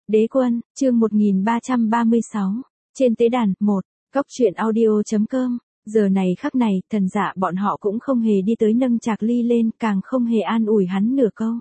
Đế quân, chương 1336. Trên tế đàn, 1. Góc truyện audio.com. Giờ này khắc này, thần dạ bọn họ cũng không hề đi tới nâng Trạc Ly lên, càng không hề an ủi hắn nửa câu.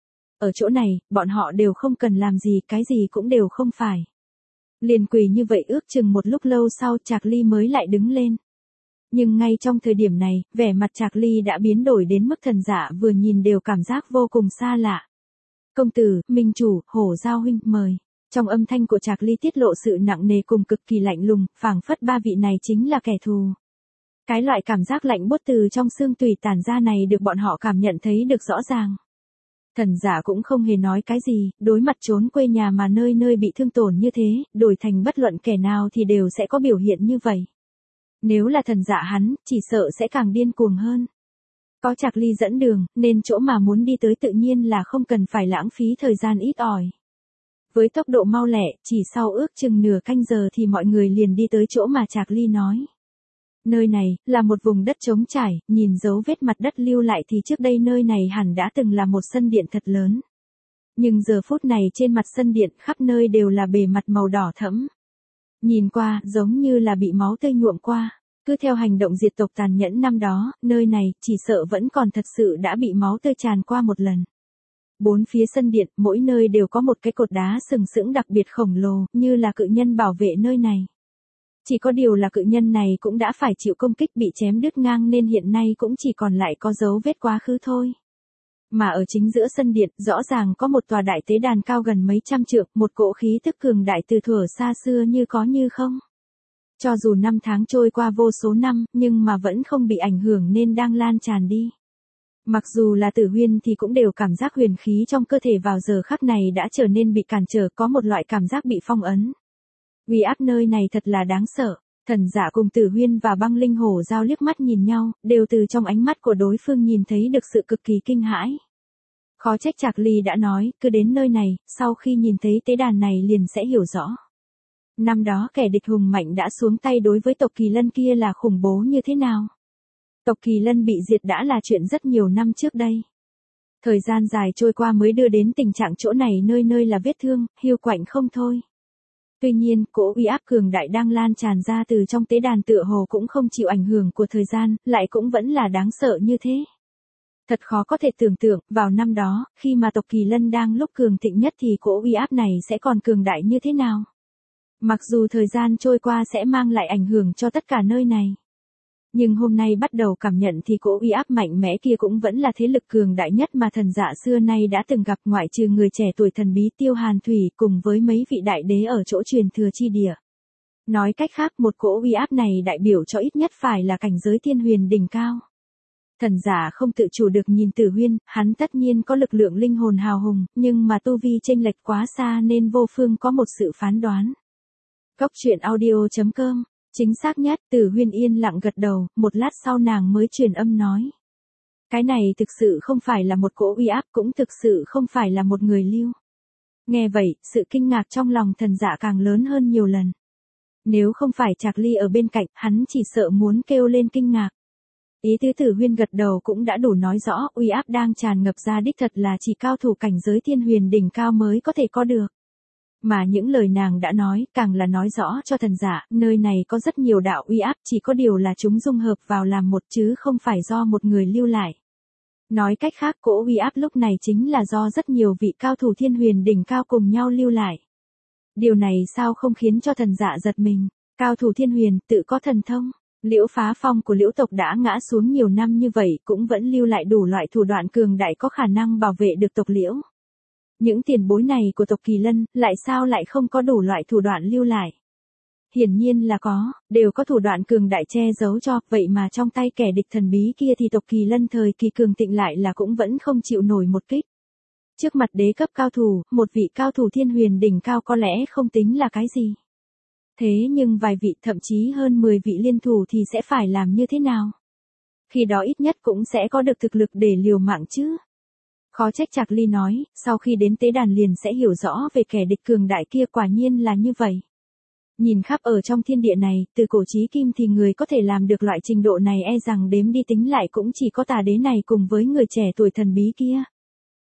Ở chỗ này, bọn họ đều không cần làm gì, cái gì cũng đều không phải. Liền quỳ như vậy ước chừng một lúc lâu sau Trạc Ly mới lại đứng lên. Nhưng ngay trong thời điểm này, vẻ mặt Trạc Ly đã biến đổi đến mức thần dạ vừa nhìn đều cảm giác vô cùng xa lạ. Công tử, minh chủ, Hổ Giao huynh, mời. Trong âm thanh của Trạc Ly tiết lộ sự nặng nề cùng cực kỳ lạnh lùng, phảng phất ba vị này chính là kẻ thù. Cái loại cảm giác lạnh buốt từ trong xương tủy tản ra này được bọn họ cảm nhận thấy được rõ ràng. Thần giả cũng không hề nói cái gì, đối mặt trốn quê nhà mà nơi nơi bị thương tổn như thế, đổi thành bất luận kẻ nào thì đều sẽ có biểu hiện như vậy. Nếu là thần giả hắn, chỉ sợ sẽ càng điên cuồng hơn. Có Trạc Ly dẫn đường, nên chỗ mà muốn đi tới tự nhiên là không cần phải lãng phí thời gian ít ỏi. Với tốc độ mau lẹ, chỉ sau ước chừng nửa canh giờ thì mọi người liền đi tới chỗ mà Trạc Ly nói. Nơi này, là một vùng đất trống trải, nhìn dấu vết mặt đất lưu lại thì trước đây nơi này hẳn đã từng là một sân điện thật lớn. Nhưng giờ phút này trên mặt sân điện khắp nơi đều là bề mặt màu đỏ thẫm. Nhìn qua, giống như là bị máu tươi nhuộm qua. Cứ theo hành động diệt tộc tàn nhẫn năm đó, nơi này, chỉ sợ vẫn còn thật sự đã bị máu tươi tràn qua một lần. Bốn phía sân điện, mỗi nơi đều có một cái cột đá sừng sững đặc biệt khổng lồ, như là cự nhân bảo vệ nơi này. Chỉ có điều là cự nhân này cũng đã phải chịu công kích bị chém đứt ngang nên hiện nay cũng chỉ còn lại có dấu vết quá khứ thôi. Mà ở chính giữa sân điện, rõ ràng có một tòa đại tế đàn cao gần mấy trăm trượng, một cỗ khí tức cường đại từ thuở xa xưa như có như không. Cho dù năm tháng trôi qua vô số năm, nhưng mà vẫn không bị ảnh hưởng nên đang lan tràn đi. Mặc dù là Tử Huyên thì cũng đều cảm giác huyền khí trong cơ thể vào giờ khắc này đã trở nên bị cản trở, có một loại cảm giác bị phong ấn. Uy áp nơi này thật là đáng sợ. Thần giả cùng Tử Huyên và Băng Linh Hổ Giao liếc mắt nhìn nhau, đều từ trong ánh mắt của đối phương nhìn thấy được sự cực kỳ kinh hãi. Khó trách Trạc Ly đã nói, cứ đến nơi này, sau khi nhìn thấy tế đàn này liền sẽ hiểu rõ. Năm đó kẻ địch hùng mạnh đã xuống tay đối với tộc Kỳ Lân kia là khủng bố như thế nào. Tộc Kỳ Lân bị diệt đã là chuyện rất nhiều năm trước đây. Thời gian dài trôi qua mới đưa đến tình trạng chỗ này nơi nơi là vết thương, hiu quạnh không thôi. Tuy nhiên, cỗ uy áp cường đại đang lan tràn ra từ trong tế đàn tựa hồ cũng không chịu ảnh hưởng của thời gian, lại cũng vẫn là đáng sợ như thế. Thật khó có thể tưởng tượng, vào năm đó, khi mà tộc Kỳ Lân đang lúc cường thịnh nhất thì cỗ uy áp này sẽ còn cường đại như thế nào. Mặc dù thời gian trôi qua sẽ mang lại ảnh hưởng cho tất cả nơi này. Nhưng hôm nay bắt đầu cảm nhận thì cỗ uy áp mạnh mẽ kia cũng vẫn là thế lực cường đại nhất mà thần dạ xưa nay đã từng gặp, ngoại trừ người trẻ tuổi thần bí Tiêu Hàn Thủy cùng với mấy vị đại đế ở chỗ truyền thừa chi địa. Nói cách khác, một cỗ uy áp này đại biểu cho ít nhất phải là cảnh giới thiên huyền đỉnh cao. Thần giả không tự chủ được nhìn Tử Huyên, hắn tất nhiên có lực lượng linh hồn hào hùng, nhưng mà tu vi chênh lệch quá xa nên vô phương có một sự phán đoán. Góc truyện audio.com. Chính xác nhất, Tử Huyên yên lặng gật đầu, một lát sau nàng mới truyền âm nói. Cái này thực sự không phải là một cỗ uy áp, cũng thực sự không phải là một người lưu. Nghe vậy, sự kinh ngạc trong lòng thần dạ càng lớn hơn nhiều lần. Nếu không phải Trạc Ly ở bên cạnh, hắn chỉ sợ muốn kêu lên kinh ngạc. Ý tứ Tử Huyên gật đầu cũng đã đủ nói rõ, uy áp đang tràn ngập ra đích thật là chỉ cao thủ cảnh giới thiên huyền đỉnh cao mới có thể có được. Mà những lời nàng đã nói, càng là nói rõ cho thần giả, nơi này có rất nhiều đạo uy áp, chỉ có điều là chúng dung hợp vào làm một chứ không phải do một người lưu lại. Nói cách khác, cỗ uy áp lúc này chính là do rất nhiều vị cao thủ thiên huyền đỉnh cao cùng nhau lưu lại. Điều này sao không khiến cho thần giả giật mình, cao thủ thiên huyền, tự có thần thông. Liễu Phá Phong của Liễu tộc đã ngã xuống nhiều năm như vậy cũng vẫn lưu lại đủ loại thủ đoạn cường đại có khả năng bảo vệ được tộc Liễu. Những tiền bối này của tộc Kỳ Lân, lại sao lại không có đủ loại thủ đoạn lưu lại? Hiển nhiên là có, đều có thủ đoạn cường đại che giấu cho, vậy mà trong tay kẻ địch thần bí kia thì tộc Kỳ Lân thời kỳ cường thịnh lại là cũng vẫn không chịu nổi một kích. Trước mặt đế cấp cao thủ, một vị cao thủ thiên huyền đỉnh cao có lẽ không tính là cái gì. Thế nhưng vài vị, thậm chí hơn 10 vị liên thủ thì sẽ phải làm như thế nào? Khi đó ít nhất cũng sẽ có được thực lực để liều mạng chứ. Khó trách Trạc Ly nói, sau khi đến tế đàn liền sẽ hiểu rõ về kẻ địch cường đại kia, quả nhiên là như vậy. Nhìn khắp ở trong thiên địa này, từ cổ chí kim thì người có thể làm được loại trình độ này e rằng đếm đi tính lại cũng chỉ có Tà Đế này cùng với người trẻ tuổi thần bí kia.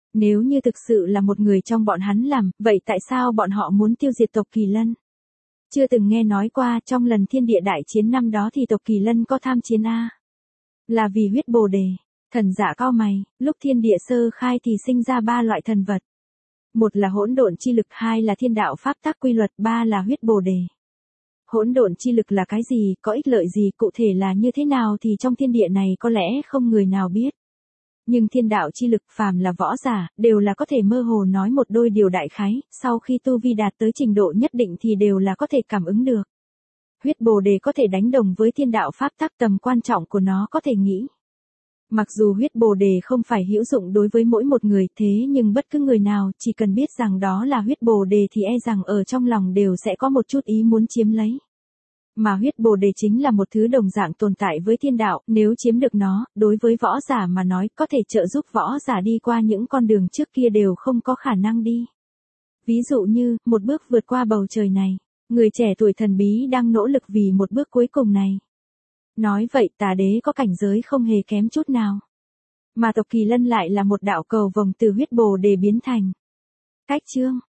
Nếu như thực sự là một người trong bọn hắn làm, vậy tại sao bọn họ muốn tiêu diệt tộc Kỳ Lân? Chưa từng nghe nói qua trong lần thiên địa đại chiến năm đó thì tộc Kỳ Lân có tham chiến a? Là vì huyết bồ đề. Thần giả cau mày, lúc thiên địa sơ khai thì sinh ra 3 loại thần vật. Một là hỗn độn chi lực, 2 là thiên đạo pháp tắc quy luật, 3 là huyết bồ đề. Hỗn độn chi lực là cái gì, có ích lợi gì, cụ thể là như thế nào thì trong thiên địa này có lẽ không người nào biết. Nhưng thiên đạo chi lực, phàm là võ giả, đều là có thể mơ hồ nói một đôi điều đại khái, sau khi tu vi đạt tới trình độ nhất định thì đều là có thể cảm ứng được. Huyết bồ đề có thể đánh đồng với thiên đạo pháp tắc, tầm quan trọng của nó có thể nghĩ. Mặc dù huyết bồ đề không phải hữu dụng đối với mỗi một người, thế nhưng bất cứ người nào chỉ cần biết rằng đó là huyết bồ đề thì e rằng ở trong lòng đều sẽ có một chút ý muốn chiếm lấy. Mà huyết bồ đề chính là một thứ đồng dạng tồn tại với thiên đạo, nếu chiếm được nó, đối với võ giả mà nói có thể trợ giúp võ giả đi qua những con đường trước kia đều không có khả năng đi. Ví dụ như, một bước vượt qua bầu trời này, người trẻ tuổi thần bí đang nỗ lực vì một bước cuối cùng này. Nói vậy tà đế có cảnh giới không hề kém chút nào. Mà tộc Kỳ Lân lại là một đạo cầu vồng từ huyết bồ đề biến thành. Cách chương